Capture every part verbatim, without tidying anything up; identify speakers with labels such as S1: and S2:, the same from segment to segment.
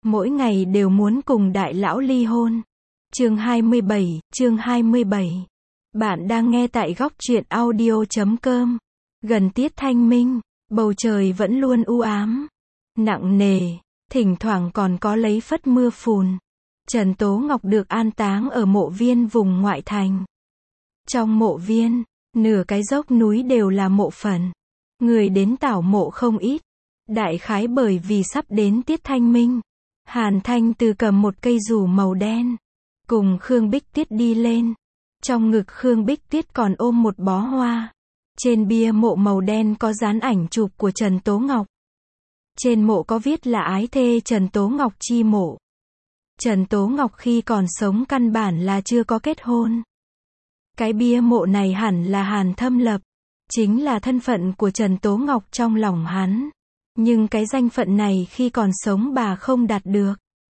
S1: mỗi ngày đều muốn cùng đại lão ly hôn. Chương hai mươi bảy, chương hai mươi bảy. Bạn đang nghe tại góc truyện audio chấm com. Gần tiết thanh minh, bầu trời vẫn luôn u ám, nặng nề, thỉnh thoảng còn có lấy phất mưa phùn. Trần Tố Ngọc được an táng ở mộ viên vùng ngoại thành. Trong mộ viên, nửa cái dốc núi đều là mộ phần. Người đến tảo mộ không ít. Đại khái bởi vì sắp đến tiết thanh minh, Hàn Thanh Từ cầm một cây dù màu đen, cùng Khương Bích Tiết đi lên. Trong ngực Khương Bích Tiết còn ôm một bó hoa. Trên bia mộ màu đen có dán ảnh chụp của Trần Tố Ngọc. Trên mộ có viết là ái thê Trần Tố Ngọc chi mộ. Trần Tố Ngọc khi còn sống căn bản là chưa có kết hôn. Cái bia mộ này hẳn là Hàn Thâm lập, chính là thân phận của Trần Tố Ngọc trong lòng hắn. Nhưng cái danh phận này khi còn sống bà không đạt được.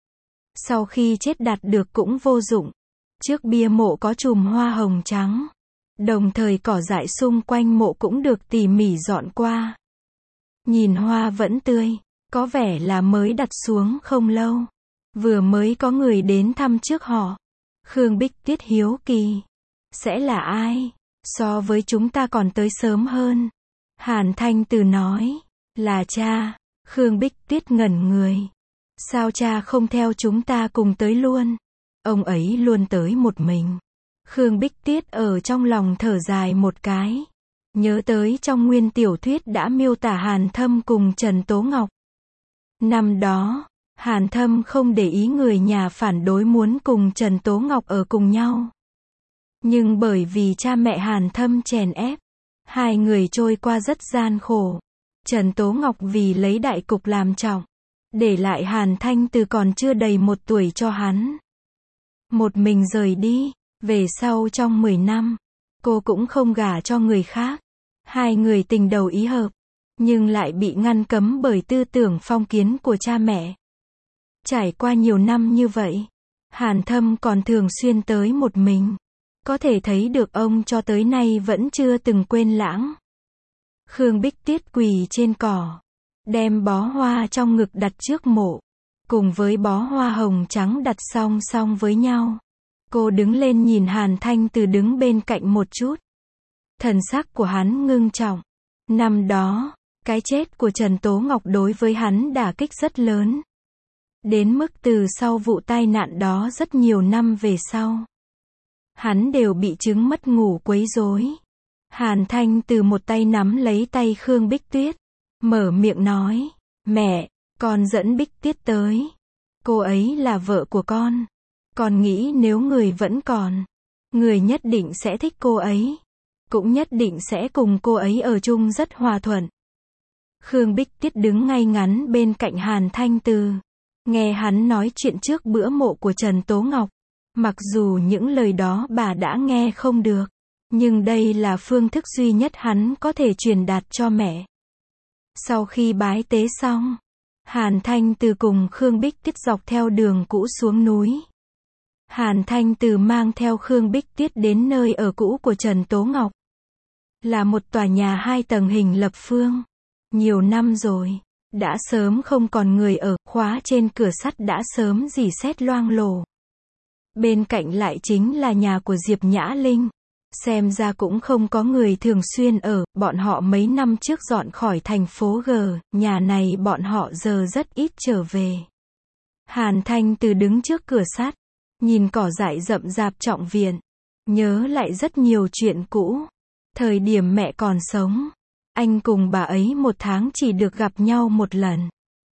S1: Sau khi chết đạt được cũng vô dụng. Trước bia mộ có chùm hoa hồng trắng. Đồng thời cỏ dại xung quanh mộ cũng được tỉ mỉ dọn qua. Nhìn hoa vẫn tươi, có vẻ là mới đặt xuống không lâu. Vừa mới có người đến thăm trước họ. Khương Bích Tiết hiếu kỳ. Sẽ là ai? So với chúng ta còn tới sớm hơn. Hàn Thanh Từ nói. Là cha. Khương Bích Tiết ngẩn người. Sao cha không theo chúng ta cùng tới luôn? Ông ấy luôn tới một mình. Khương Bích Tiết ở trong lòng thở dài một cái. Nhớ tới trong nguyên tiểu thuyết đã miêu tả Hàn Thâm cùng Trần Tố Ngọc. Năm đó, Hàn Thâm không để ý người nhà phản đối muốn cùng Trần Tố Ngọc ở cùng nhau. Nhưng bởi vì cha mẹ Hàn Thâm chèn ép, hai người trôi qua rất gian khổ. Trần Tố Ngọc vì lấy đại cục làm trọng, để lại Hàn Thanh Từ còn chưa đầy một tuổi cho hắn. Một mình rời đi, về sau trong mười năm, cô cũng không gả cho người khác. Hai người tình đầu ý hợp, nhưng lại bị ngăn cấm bởi tư tưởng phong kiến của cha mẹ. Trải qua nhiều năm như vậy, Hàn Thâm còn thường xuyên tới một mình. Có thể thấy được ông cho tới nay vẫn chưa từng quên lãng. Khương Bích Tiết quỳ trên cỏ, đem bó hoa trong ngực đặt trước mộ, cùng với bó hoa hồng trắng đặt song song với nhau. Cô đứng lên nhìn Hàn Thanh Từ đứng bên cạnh một chút. Thần sắc của hắn ngưng trọng. Năm đó, cái chết của Trần Tố Ngọc đối với hắn đả kích rất lớn. Đến mức từ sau vụ tai nạn đó rất nhiều năm về sau, hắn đều bị chứng mất ngủ quấy rối. Hàn Thanh Từ một tay nắm lấy tay Khương Bích Tiết, mở miệng nói, mẹ, con dẫn Bích Tiết tới. Cô ấy là vợ của con. Con nghĩ nếu người vẫn còn, người nhất định sẽ thích cô ấy. Cũng nhất định sẽ cùng cô ấy ở chung rất hòa thuận. Khương Bích Tiết đứng ngay ngắn bên cạnh Hàn Thanh Từ. Nghe hắn nói chuyện trước bữa mộ của Trần Tố Ngọc. Mặc dù những lời đó bà đã nghe không được, nhưng đây là phương thức duy nhất hắn có thể truyền đạt cho mẹ. Sau khi bái tế xong, Hàn Thanh Từ cùng Khương Bích Tiết dọc theo đường cũ xuống núi. Hàn Thanh Từ mang theo Khương Bích Tiết đến nơi ở cũ của Trần Tố Ngọc. Là một tòa nhà hai tầng hình lập phương. Nhiều năm rồi, đã sớm không còn người ở, khóa trên cửa sắt đã sớm rỉ sét loang lổ. Bên cạnh lại chính là nhà của Diệp Nhã Linh. Xem ra cũng không có người thường xuyên ở, bọn họ mấy năm trước dọn khỏi thành phố G, nhà này bọn họ giờ rất ít trở về. Hàn Thanh Từ đứng trước cửa sắt, nhìn cỏ dại rậm rạp trọng viện, nhớ lại rất nhiều chuyện cũ. Thời điểm mẹ còn sống, anh cùng bà ấy một tháng chỉ được gặp nhau một lần.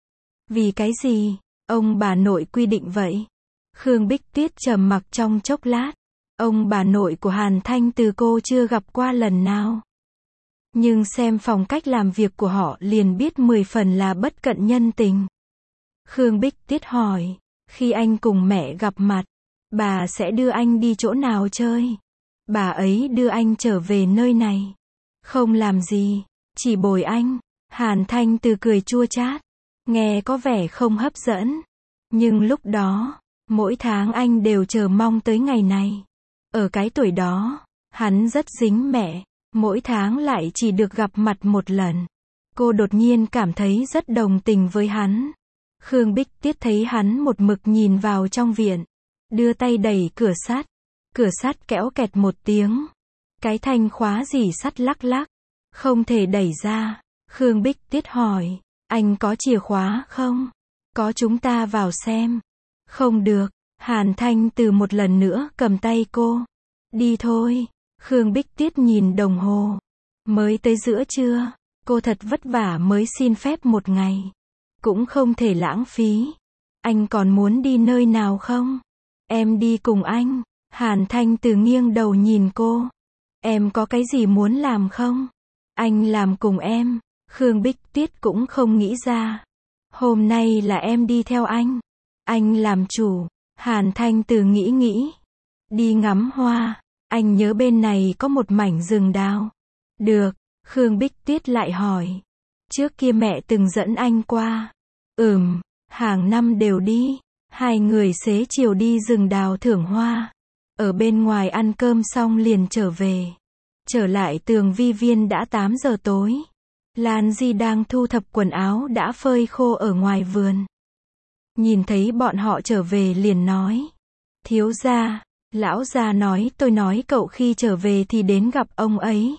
S1: Vì cái gì? Ông bà nội quy định vậy. Khương Bích Tiết trầm mặc trong chốc lát. Ông bà nội của Hàn Thanh Từ cô chưa gặp qua lần nào. Nhưng xem phong cách làm việc của họ liền biết mười phần là bất cận nhân tình. Khương Bích Tiết hỏi, khi anh cùng mẹ gặp mặt, bà sẽ đưa anh đi chỗ nào chơi? Bà ấy đưa anh trở về nơi này. Không làm gì, chỉ bồi anh. Hàn Thanh Từ cười chua chát. Nghe có vẻ không hấp dẫn. Nhưng lúc đó, mỗi tháng anh đều chờ mong tới ngày này. Ở cái tuổi đó, hắn rất dính mẹ. Mỗi tháng lại chỉ được gặp mặt một lần. Cô đột nhiên cảm thấy rất đồng tình với hắn. Khương Bích Tiết thấy hắn một mực nhìn vào trong viện, đưa tay đẩy cửa sắt. Cửa sắt kéo kẹt một tiếng. Cái thanh khóa rỉ sắt lắc lắc, không thể đẩy ra. Khương Bích Tiết hỏi, anh có chìa khóa không? Có, chúng ta vào xem. Không được. Hàn Thanh Từ một lần nữa cầm tay cô. Đi thôi. Khương Bích Tiết nhìn đồng hồ. Mới tới giữa trưa. Cô thật vất vả mới xin phép một ngày. Cũng không thể lãng phí. Anh còn muốn đi nơi nào không? Em đi cùng anh. Hàn Thanh Từ nghiêng đầu nhìn cô. Em có cái gì muốn làm không? Anh làm cùng em. Khương Bích Tiết cũng không nghĩ ra. Hôm nay là em đi theo anh. Anh làm chủ. Hàn Thanh Từ nghĩ nghĩ. Đi ngắm hoa. Anh nhớ bên này có một mảnh rừng đào. Được. Khương Bích Tiết lại hỏi. Trước kia mẹ từng dẫn anh qua. Ừm, hàng năm đều đi. Hai người xế chiều đi rừng đào thưởng hoa. Ở bên ngoài ăn cơm xong liền trở về. Trở lại Tường Vi Viên đã tám giờ tối. Lan Di đang thu thập quần áo đã phơi khô ở ngoài vườn. Nhìn thấy bọn họ trở về liền nói. Thiếu gia, lão gia nói tôi nói cậu khi trở về thì đến gặp ông ấy.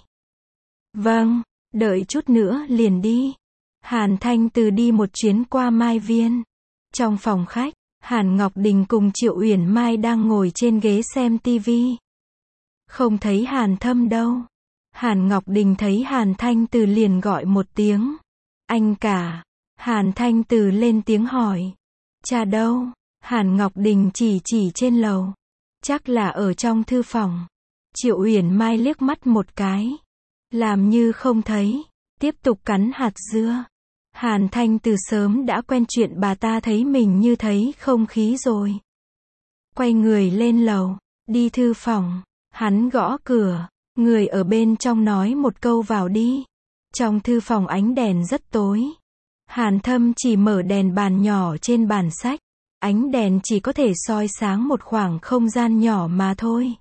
S1: Vâng, đợi chút nữa liền đi. Hàn Thanh Từ đi một chuyến qua Mai Viên. Trong phòng khách, Hàn Ngọc Đình cùng Triệu Uyển Mai đang ngồi trên ghế xem tivi. Không thấy Hàn Thâm đâu. Hàn Ngọc Đình thấy Hàn Thanh Từ liền gọi một tiếng. Anh cả. Hàn Thanh Từ lên tiếng hỏi. Cha đâu? Hàn Ngọc Đình chỉ chỉ trên lầu. Chắc là ở trong thư phòng. Triệu Uyển Mai liếc mắt một cái. Làm như không thấy. Tiếp tục cắn hạt dưa. Hàn Thanh Từ sớm đã quen chuyện bà ta thấy mình như thấy không khí rồi. Quay người lên lầu. Đi thư phòng. Hắn gõ cửa. Người ở bên trong nói một câu vào đi. Trong thư phòng ánh đèn rất tối. Hàn Thâm chỉ mở đèn bàn nhỏ trên bàn sách. Ánh đèn chỉ có thể soi sáng một khoảng không gian nhỏ mà thôi.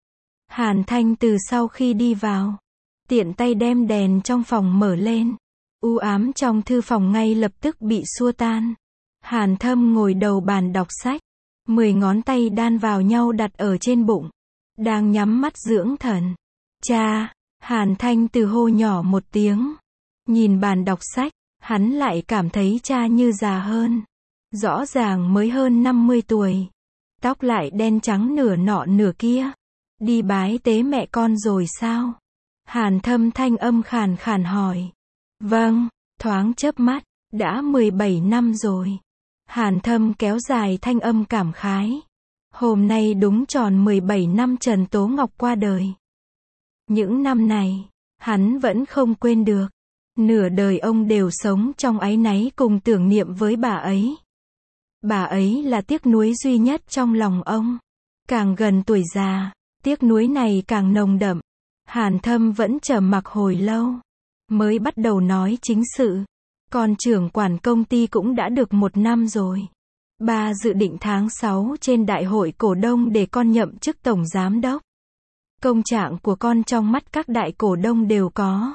S1: Hàn Thanh Từ sau khi đi vào, tiện tay đem đèn trong phòng mở lên. U ám trong thư phòng ngay lập tức bị xua tan. Hàn Thâm ngồi đầu bàn đọc sách. Mười ngón tay đan vào nhau đặt ở trên bụng. Đang nhắm mắt dưỡng thần. Cha, Hàn Thanh Từ hô nhỏ một tiếng. Nhìn bàn đọc sách, hắn lại cảm thấy cha như già hơn. Rõ ràng mới hơn năm mươi tuổi. Tóc lại đen trắng nửa nọ nửa kia. Đi bái tế mẹ con rồi sao? Hàn Thâm thanh âm khàn khàn hỏi. Vâng, thoáng chớp mắt, đã mười bảy năm rồi. Hàn Thâm kéo dài thanh âm cảm khái. Hôm nay đúng tròn mười bảy năm Trần Tố Ngọc qua đời. Những năm này, hắn vẫn không quên được. Nửa đời ông đều sống trong áy náy cùng tưởng niệm với bà ấy. Bà ấy là tiếc nuối duy nhất trong lòng ông. Càng gần tuổi già, tiếc nuối này càng nồng đậm. Hàn Thâm vẫn trầm mặc hồi lâu. Mới bắt đầu nói chính sự. Con trưởng quản công ty cũng đã được một năm rồi. Ba dự định tháng sáu trên đại hội cổ đông để con nhậm chức tổng giám đốc. Công trạng của con trong mắt các đại cổ đông đều có.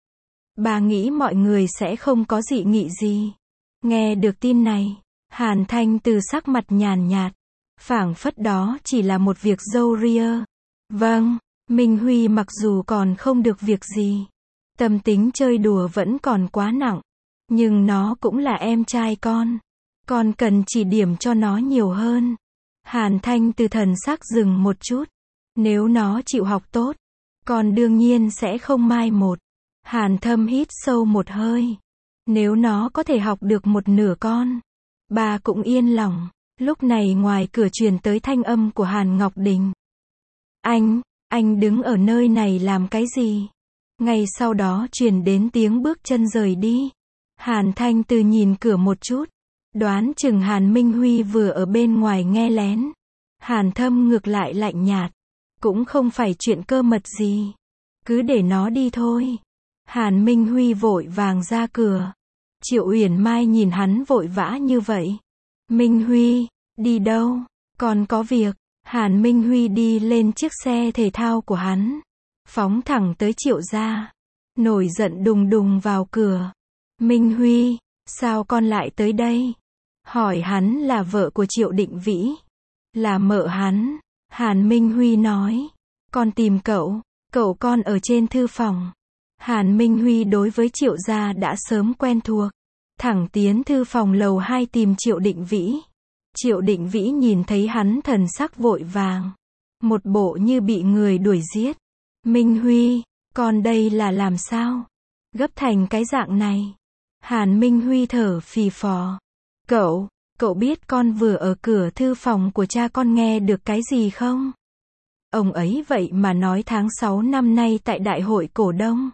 S1: Bà nghĩ mọi người sẽ không có dị nghị gì. Nghe được tin này, Hàn Thanh Từ sắc mặt nhàn nhạt. Phảng phất đó chỉ là một việc râu ria. Vâng, Minh Huy mặc dù còn không được việc gì. Tâm tính chơi đùa vẫn còn quá nặng. Nhưng nó cũng là em trai con. Con cần chỉ điểm cho nó nhiều hơn. Hàn Thanh Từ thần sắc dừng một chút. Nếu nó chịu học tốt, con đương nhiên sẽ không mai một. Hàn Thâm hít sâu một hơi. Nếu nó có thể học được một nửa con, bà cũng yên lòng. Lúc này ngoài cửa truyền tới thanh âm của Hàn Ngọc Đình. Anh, anh đứng ở nơi này làm cái gì? Ngay sau đó truyền đến tiếng bước chân rời đi. Hàn Thanh Từ nhìn cửa một chút. Đoán chừng Hàn Minh Huy vừa ở bên ngoài nghe lén. Hàn Thâm ngược lại lạnh nhạt. Cũng không phải chuyện cơ mật gì. Cứ để nó đi thôi. Hàn Minh Huy vội vàng ra cửa. Triệu Uyển Mai nhìn hắn vội vã như vậy. Minh Huy, đi đâu? Còn có việc. Hàn Minh Huy đi lên chiếc xe thể thao của hắn. Phóng thẳng tới Triệu gia. Nổi giận đùng đùng vào cửa. Minh Huy, sao con lại tới đây? hỏi hắn là vợ của Triệu Định Vĩ. Là mợ hắn. Hàn Minh Huy nói. Con tìm cậu. Cậu con ở trên thư phòng. Hàn Minh Huy đối với Triệu gia đã sớm quen thuộc. Thẳng tiến thư phòng lầu hai tìm Triệu Định Vĩ. Triệu Định Vĩ nhìn thấy hắn thần sắc vội vàng. Một bộ như bị người đuổi giết. Minh Huy, con đây là làm sao? Gấp thành cái dạng này. Hàn Minh Huy thở phì phò. Cậu, cậu biết con vừa ở cửa thư phòng của cha con nghe được cái gì không? Ông ấy vậy mà nói tháng sáu năm nay tại đại hội cổ đông.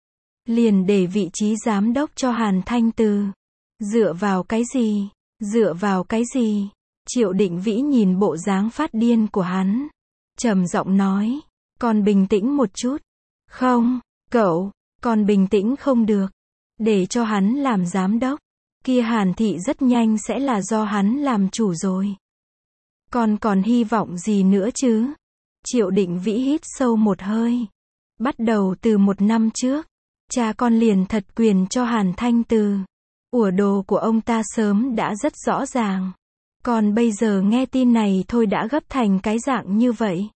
S1: Liền để vị trí giám đốc cho Hàn Thanh Từ. Dựa vào cái gì? Dựa vào cái gì? Triệu Định Vĩ nhìn bộ dáng phát điên của hắn. Trầm giọng nói. Con bình tĩnh một chút. Không, cậu, con bình tĩnh không được. Để cho hắn làm giám đốc. Kia Hàn thị rất nhanh sẽ là do hắn làm chủ rồi. Con còn hy vọng gì nữa chứ? Triệu Định Vĩ hít sâu một hơi. Bắt đầu từ một năm trước, cha con liền thật quyền cho Hàn Thanh Từ. Ủa đồ của ông ta sớm đã rất rõ ràng. Còn bây giờ nghe tin này thôi đã gấp thành cái dạng như vậy.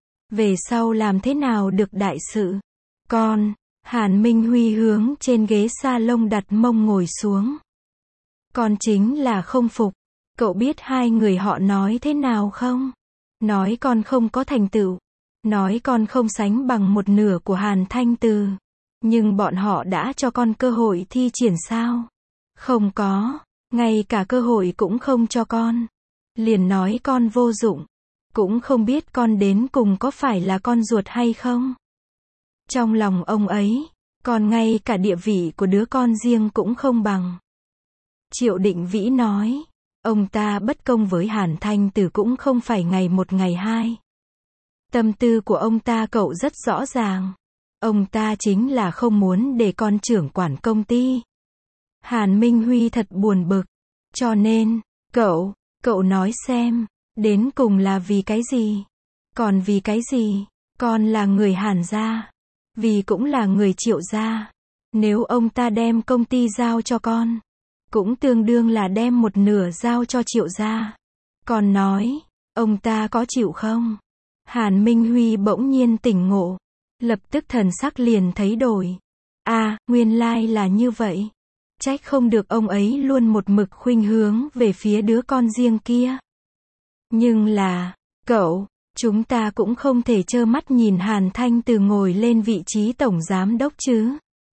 S1: Về sau làm thế nào được đại sự? Con, Hàn Minh Huy hướng trên ghế salon đặt mông ngồi xuống. Con chính là không phục. Cậu biết hai người họ nói thế nào không? Nói con không có thành tựu. Nói con không sánh bằng một nửa của Hàn Thanh Từ. Nhưng bọn họ đã cho con cơ hội thi triển sao? Không có. Ngay cả cơ hội cũng không cho con. Liền nói con vô dụng. Cũng không biết con đến cùng có phải là con ruột hay không. Trong lòng ông ấy, còn ngay cả địa vị của đứa con riêng cũng không bằng. Triệu Định Vĩ nói, ông ta bất công với Hàn Thanh Từ cũng không phải ngày một ngày hai. Tâm tư của ông ta cậu rất rõ ràng. Ông ta chính là không muốn để con trưởng quản công ty. Hàn Minh Huy thật buồn bực. Cho nên, cậu, cậu nói xem, đến cùng là vì cái gì? Còn vì cái gì? Con là người Hàn gia. Vì cũng là người Triệu gia. Nếu ông ta đem công ty giao cho con, cũng tương đương là đem một nửa giao cho Triệu gia. Con nói, ông ta có chịu không? Hàn Minh Huy bỗng nhiên tỉnh ngộ. Lập tức thần sắc liền thấy đổi. À, nguyên lai là như vậy. Trách không được ông ấy luôn một mực khuynh hướng về phía đứa con riêng kia. Nhưng là, cậu, chúng ta cũng không thể trơ mắt nhìn Hàn Thanh Từ ngồi lên vị trí tổng giám đốc chứ.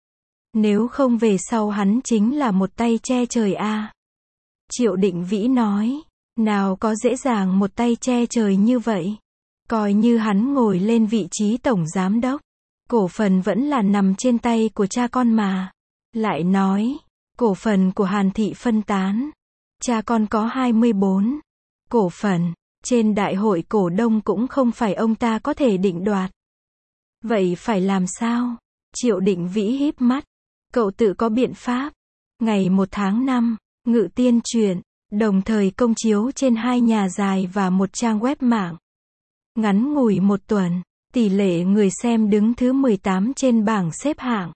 S1: Nếu không về sau hắn chính là một tay che trời a. À. Triệu Định Vĩ nói, nào có dễ dàng một tay che trời như vậy. Coi như hắn ngồi lên vị trí tổng giám đốc, cổ phần vẫn là nằm trên tay của cha con mà. Lại nói, cổ phần của Hàn thị phân tán. Cha con có hai mươi bốn cổ phần, trên đại hội cổ đông cũng không phải ông ta có thể định đoạt. Vậy phải làm sao? Triệu Định Vĩ híp mắt. Cậu tự có biện pháp. Ngày một tháng năm, Ngự Tiên Truyện, đồng thời công chiếu trên hai nhà dài và một trang web mạng. Ngắn ngủi một tuần, tỷ lệ người xem đứng thứ mười tám trên bảng xếp hạng.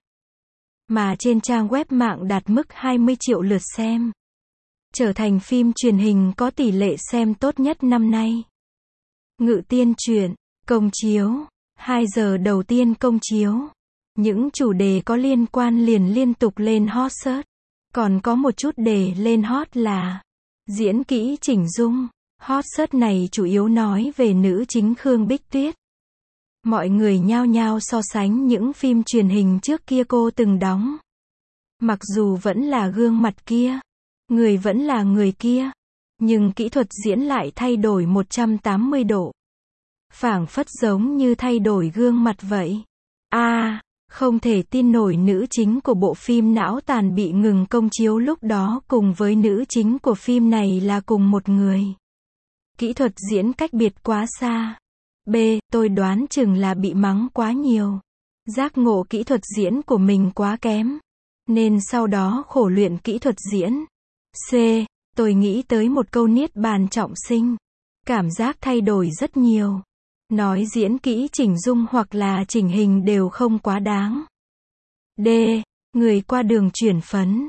S1: Mà trên trang web mạng đạt mức hai mươi triệu lượt xem. Trở thành phim truyền hình có tỷ lệ xem tốt nhất năm nay. Ngự Tiên Truyện, công chiếu, hai giờ đầu tiên công chiếu. Những chủ đề có liên quan liền liên tục lên hot search. Còn có một chút đề lên hot là diễn kỹ chỉnh dung. Hot search này chủ yếu nói về nữ chính Khương Bích Tuyết. Mọi người nhao nhao so sánh những phim truyền hình trước kia cô từng đóng. Mặc dù vẫn là gương mặt kia, người vẫn là người kia, nhưng kỹ thuật diễn lại thay đổi một trăm tám mươi độ. Phảng phất giống như thay đổi gương mặt vậy. A, à, không thể tin nổi nữ chính của bộ phim Não Tàn bị ngừng công chiếu lúc đó cùng với nữ chính của phim này là cùng một người. Kỹ thuật diễn cách biệt quá xa. B, tôi đoán chừng là bị mắng quá nhiều. Giác ngộ kỹ thuật diễn của mình quá kém. Nên sau đó khổ luyện kỹ thuật diễn. C, tôi nghĩ tới một câu niết bàn trọng sinh. Cảm giác thay đổi rất nhiều. Nói diễn kỹ chỉnh dung hoặc là chỉnh hình đều không quá đáng. D, người qua đường chuyển phấn.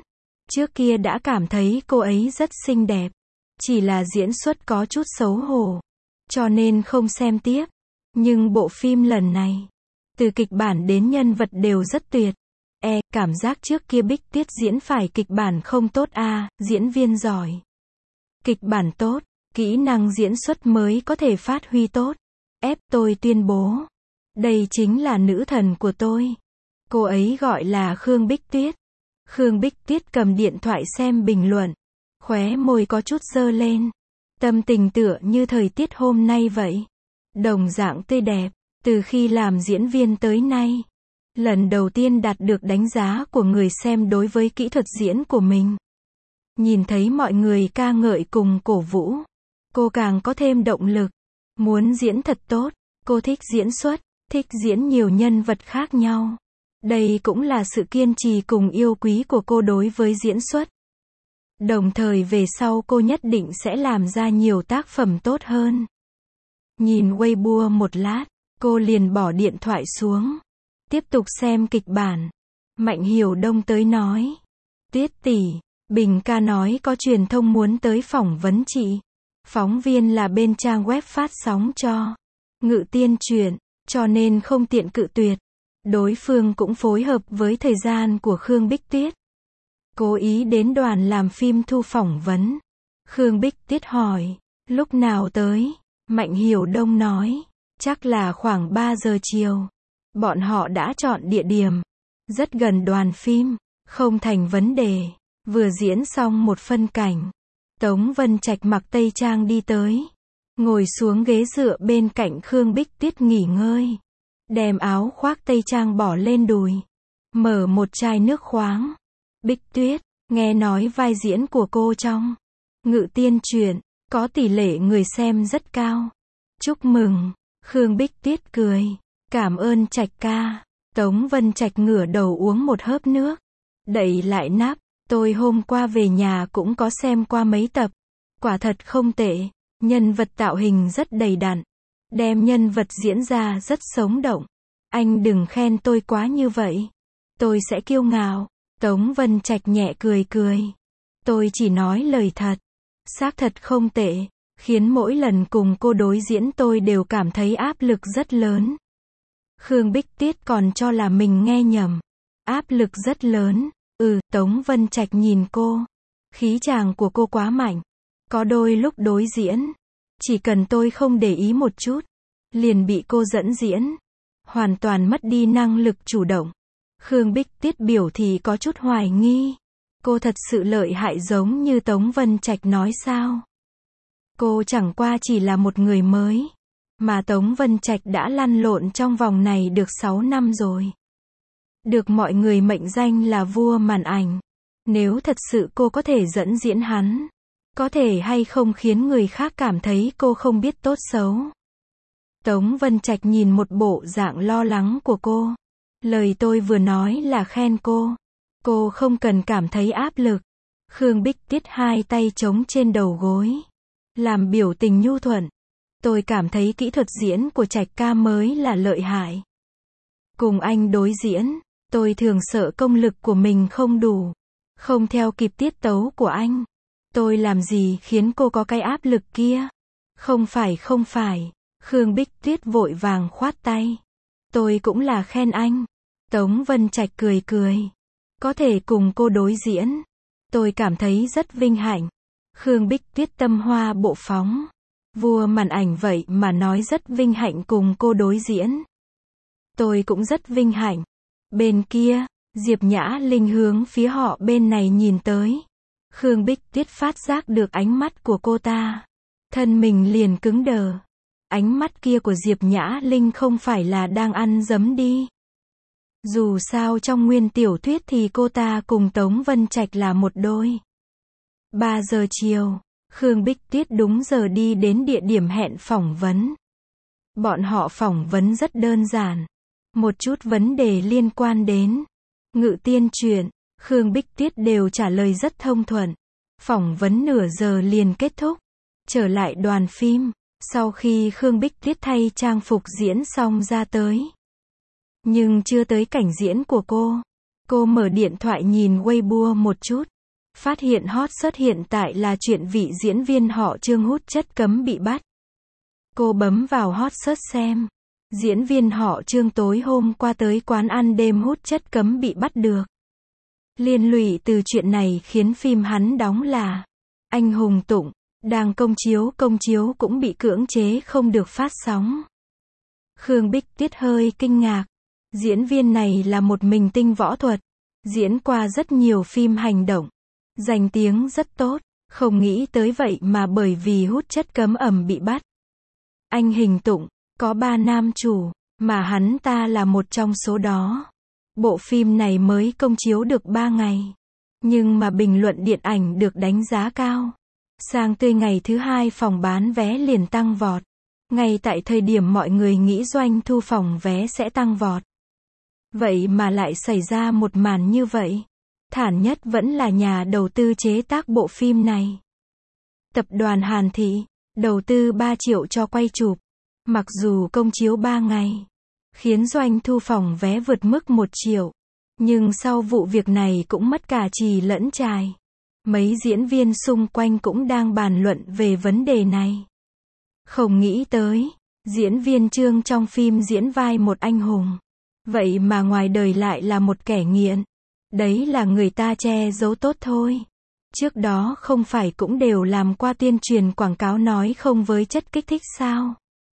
S1: Trước kia đã cảm thấy cô ấy rất xinh đẹp. Chỉ là diễn xuất có chút xấu hổ. Cho nên không xem tiếp. Nhưng bộ phim lần này, từ kịch bản đến nhân vật đều rất tuyệt. E, cảm giác trước kia Bích Tuyết diễn phải kịch bản không tốt a, diễn viên giỏi. Kịch bản tốt, kỹ năng diễn xuất mới có thể phát huy tốt. Ép tôi tuyên bố. Đây chính là nữ thần của tôi. Cô ấy gọi là Khương Bích Tuyết. Khương Bích Tuyết cầm điện thoại xem bình luận. Khóe môi có chút dơ lên. Tâm tình tựa như thời tiết hôm nay vậy. Đồng dạng tươi đẹp. Từ khi làm diễn viên tới nay, lần đầu tiên đạt được đánh giá của người xem đối với kỹ thuật diễn của mình. Nhìn thấy mọi người ca ngợi cùng cổ vũ, cô càng có thêm động lực. Muốn diễn thật tốt, cô thích diễn xuất, thích diễn nhiều nhân vật khác nhau. Đây cũng là sự kiên trì cùng yêu quý của cô đối với diễn xuất. Đồng thời về sau cô nhất định sẽ làm ra nhiều tác phẩm tốt hơn. Nhìn Weibo một lát, cô liền bỏ điện thoại xuống. Tiếp tục xem kịch bản. Mạnh Hiểu Đông tới nói. Tuyết tỷ, Bình ca nói có truyền thông muốn tới phỏng vấn chị. Phóng viên là bên trang web phát sóng cho Ngự Tiên Truyện, cho nên không tiện cự tuyệt. Đối phương cũng phối hợp với thời gian của Khương Bích Tuyết. Cố ý đến đoàn làm phim thu phỏng vấn. Khương Bích Tuyết hỏi, lúc nào tới? Mạnh Hiểu Đông nói, chắc là khoảng ba giờ chiều. Bọn họ đã chọn địa điểm, rất gần đoàn phim, không thành vấn đề. Vừa diễn xong một phân cảnh, Tống Vân Trạch mặc tây trang đi tới, ngồi xuống ghế dựa bên cạnh Khương Bích Tuyết nghỉ ngơi, đem áo khoác tây trang bỏ lên đùi, mở một chai nước khoáng. Bích Tuyết, nghe nói vai diễn của cô trong Ngự Tiên Truyện có tỷ lệ người xem rất cao. Chúc mừng. Khương Bích Tuyết cười, cảm ơn Trạch ca. Tống Vân Trạch ngửa đầu uống một hớp nước, đậy lại nắp. Tôi hôm qua về nhà cũng có xem qua mấy tập. Quả thật không tệ. Nhân vật tạo hình rất đầy đặn, đem nhân vật diễn ra rất sống động. Anh đừng khen tôi quá như vậy, tôi sẽ kiêu ngạo. Tống Vân Trạch nhẹ cười cười. Tôi chỉ nói lời thật. Xác thật không tệ, khiến mỗi lần cùng cô đối diễn tôi đều cảm thấy áp lực rất lớn. Khương Bích Tuyết còn cho là mình nghe nhầm. Áp lực rất lớn. Ừ, Tống Vân Trạch nhìn cô. Khí chàng của cô quá mạnh. Có đôi lúc đối diễn, chỉ cần tôi không để ý một chút, liền bị cô dẫn diễn. Hoàn toàn mất đi năng lực chủ động. Khương Bích Tuyết biểu thì có chút hoài nghi. Cô thật sự lợi hại giống như Tống Vân Trạch nói sao? Cô chẳng qua chỉ là một người mới. Mà Tống Vân Trạch đã lăn lộn trong vòng này được sáu năm rồi. Được mọi người mệnh danh là vua màn ảnh. Nếu thật sự cô có thể dẫn diễn hắn, có thể hay không khiến người khác cảm thấy cô không biết tốt xấu. Tống Vân Trạch nhìn một bộ dạng lo lắng của cô. Lời tôi vừa nói là khen cô. Cô không cần cảm thấy áp lực. Khương Bích Tuyết hai tay chống trên đầu gối, làm biểu tình nhu thuận. Tôi cảm thấy kỹ thuật diễn của Trạch ca mới là lợi hại. Cùng anh đối diễn, tôi thường sợ công lực của mình không đủ, không theo kịp tiết tấu của anh. Tôi làm gì khiến cô có cái áp lực kia? Không phải không phải. Khương Bích Tuyết vội vàng khoát tay. Tôi cũng là khen anh. Tống Vân Trạch cười cười. Có thể cùng cô đối diễn, tôi cảm thấy rất vinh hạnh. Khương Bích Tuyết tâm hoa bộ phóng. Vua màn ảnh vậy mà nói rất vinh hạnh cùng cô đối diễn. Tôi cũng rất vinh hạnh. Bên kia, Diệp Nhã Linh hướng phía họ bên này nhìn tới. Khương Bích Tuyết phát giác được ánh mắt của cô ta. Thân mình liền cứng đờ. Ánh mắt kia của Diệp Nhã Linh không phải là đang ăn dấm đi. Dù sao trong nguyên tiểu thuyết thì cô ta cùng Tống Vân Trạch là một đôi. ba giờ chiều, Khương Bích Tuyết đúng giờ đi đến địa điểm hẹn phỏng vấn. Bọn họ phỏng vấn rất đơn giản. Một chút vấn đề liên quan đến Ngự Tiên Truyện, Khương Bích Tuyết đều trả lời rất thông thuận. Phỏng vấn nửa giờ liền kết thúc. Trở lại đoàn phim, sau khi Khương Bích Tuyết thay trang phục diễn xong ra tới. Nhưng chưa tới cảnh diễn của cô. Cô mở điện thoại nhìn Weibo một chút. Phát hiện hot search hiện tại là chuyện vị diễn viên họ Trương hút chất cấm bị bắt. Cô bấm vào hot search xem. Diễn viên họ Trương tối hôm qua tới quán ăn đêm hút chất cấm bị bắt được. Liên lụy từ chuyện này khiến phim hắn đóng là Anh Hùng Tụng, đang công chiếu công chiếu cũng bị cưỡng chế không được phát sóng. Khương Bích Tuyết hơi kinh ngạc. Diễn viên này là một minh tinh võ thuật, diễn qua rất nhiều phim hành động, danh tiếng rất tốt, không nghĩ tới vậy mà bởi vì hút chất cấm ẩm bị bắt. Anh Hình Tụng, có ba nam chủ, mà hắn ta là một trong số đó. Bộ phim này mới công chiếu được ba ngày, nhưng mà bình luận điện ảnh được đánh giá cao. Sang tươi ngày thứ hai phòng bán vé liền tăng vọt. Ngay tại thời điểm mọi người nghĩ doanh thu phòng vé sẽ tăng vọt. Vậy mà lại xảy ra một màn như vậy. Thản nhất vẫn là nhà đầu tư chế tác bộ phim này. Tập đoàn Hàn Thị, đầu tư ba triệu cho quay chụp. Mặc dù công chiếu ba ngày, khiến doanh thu phòng vé vượt mức một triệu. Nhưng sau vụ việc này cũng mất cả trì lẫn trài. Mấy diễn viên xung quanh cũng đang bàn luận về vấn đề này. Không nghĩ tới, diễn viên Trương trong phim diễn vai một anh hùng. Vậy mà ngoài đời lại là một kẻ nghiện. Đấy là người ta che giấu tốt thôi. Trước đó không phải cũng đều làm qua tuyên truyền quảng cáo nói không với chất kích thích sao?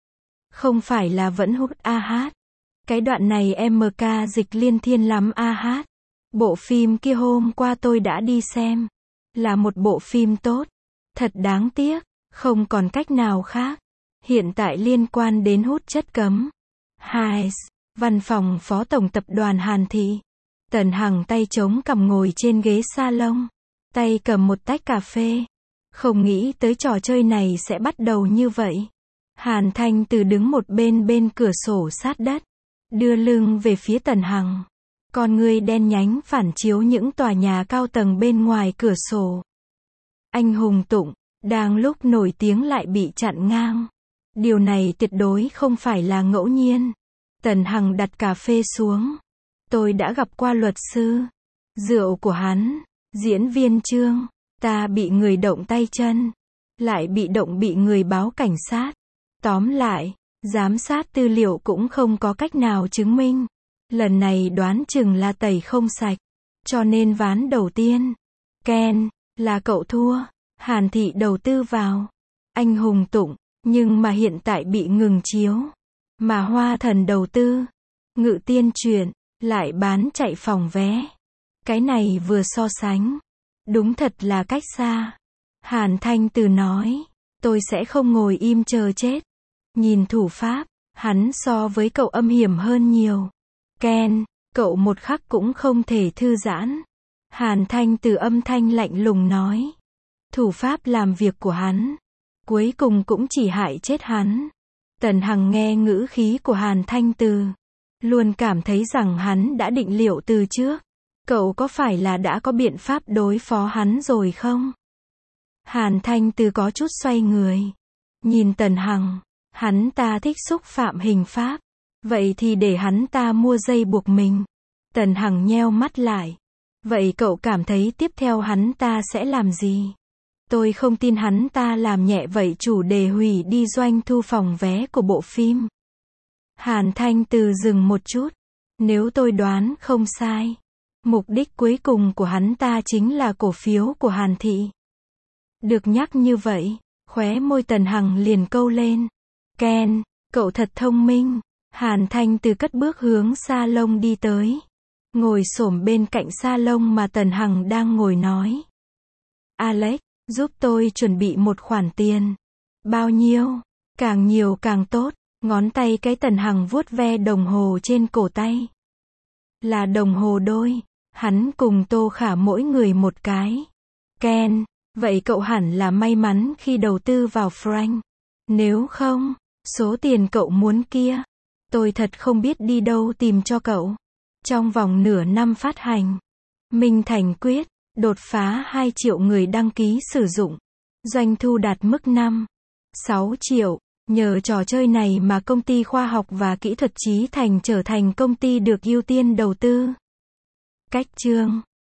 S1: Không phải là vẫn hút a hát. Cái đoạn này em ca dịch liên thiên lắm a hát. Bộ phim kia hôm qua tôi đã đi xem. Là một bộ phim tốt. Thật đáng tiếc, không còn cách nào khác. Hiện tại liên quan đến hút chất cấm. hai. Văn phòng Phó Tổng Tập đoàn Hàn Thị. Tần Hằng tay chống cằm ngồi trên ghế salon. Tay cầm một tách cà phê. Không nghĩ tới trò chơi này sẽ bắt đầu như vậy. Hàn Thanh Từ đứng một bên bên cửa sổ sát đất. Đưa lưng về phía Tần Hằng. Con ngươi đen nhánh phản chiếu những tòa nhà cao tầng bên ngoài cửa sổ. Anh Hùng Tụng, đang lúc nổi tiếng lại bị chặn ngang. Điều này tuyệt đối không phải là ngẫu nhiên. Tần Hằng đặt cà phê xuống. Tôi đã gặp qua luật sư. Rượu của hắn, diễn viên Trương, ta bị người động tay chân. Lại bị động bị người báo cảnh sát. Tóm lại, giám sát tư liệu cũng không có cách nào chứng minh. Lần này đoán chừng là tẩy không sạch. Cho nên ván đầu tiên, Ken, là cậu thua. Hàn Thị đầu tư vào Anh Hùng Tụng, nhưng mà hiện tại bị ngừng chiếu. Mà Hoa Thần đầu tư Ngự Tiên Truyện, lại bán chạy phòng vé. Cái này vừa so sánh, đúng thật là cách xa. Hàn Thanh Từ nói, tôi sẽ không ngồi im chờ chết. Nhìn thủ pháp, hắn so với cậu âm hiểm hơn nhiều. Ken, cậu một khắc cũng không thể thư giãn. Hàn Thanh Từ âm thanh lạnh lùng nói. Thủ pháp làm việc của hắn, cuối cùng cũng chỉ hại chết hắn. Tần Hằng nghe ngữ khí của Hàn Thanh Từ, luôn cảm thấy rằng hắn đã định liệu từ trước. Cậu có phải là đã có biện pháp đối phó hắn rồi không? Hàn Thanh Từ có chút xoay người. Nhìn Tần Hằng, hắn ta thích xúc phạm hình pháp. Vậy thì để hắn ta mua dây buộc mình. Tần Hằng nheo mắt lại. Vậy cậu cảm thấy tiếp theo hắn ta sẽ làm gì? Tôi không tin hắn ta làm nhẹ vậy chủ đề hủy đi doanh thu phòng vé của bộ phim. Hàn Thanh Từ dừng một chút. Nếu tôi đoán không sai, mục đích cuối cùng của hắn ta chính là cổ phiếu của Hàn Thị. Được nhắc như vậy, khóe môi Tần Hằng liền câu lên. Ken, cậu thật thông minh. Hàn Thanh Từ cất bước hướng salon đi tới. Ngồi xổm bên cạnh salon mà Tần Hằng đang ngồi nói. Alex, giúp tôi chuẩn bị một khoản tiền. Bao nhiêu? Càng nhiều càng tốt. Ngón tay cái Tần Hằng vuốt ve đồng hồ trên cổ tay. Là đồng hồ đôi. Hắn cùng Tô Khả mỗi người một cái. Ken, vậy cậu hẳn là may mắn khi đầu tư vào Frank. Nếu không, số tiền cậu muốn kia, tôi thật không biết đi đâu tìm cho cậu. Trong vòng nửa năm phát hành, Minh Thành quyết, đột phá hai triệu người đăng ký sử dụng. Doanh thu đạt mức năm, sáu triệu. Nhờ trò chơi này mà công ty khoa học và kỹ thuật Chí Thành trở thành công ty được ưu tiên đầu tư. Cách chương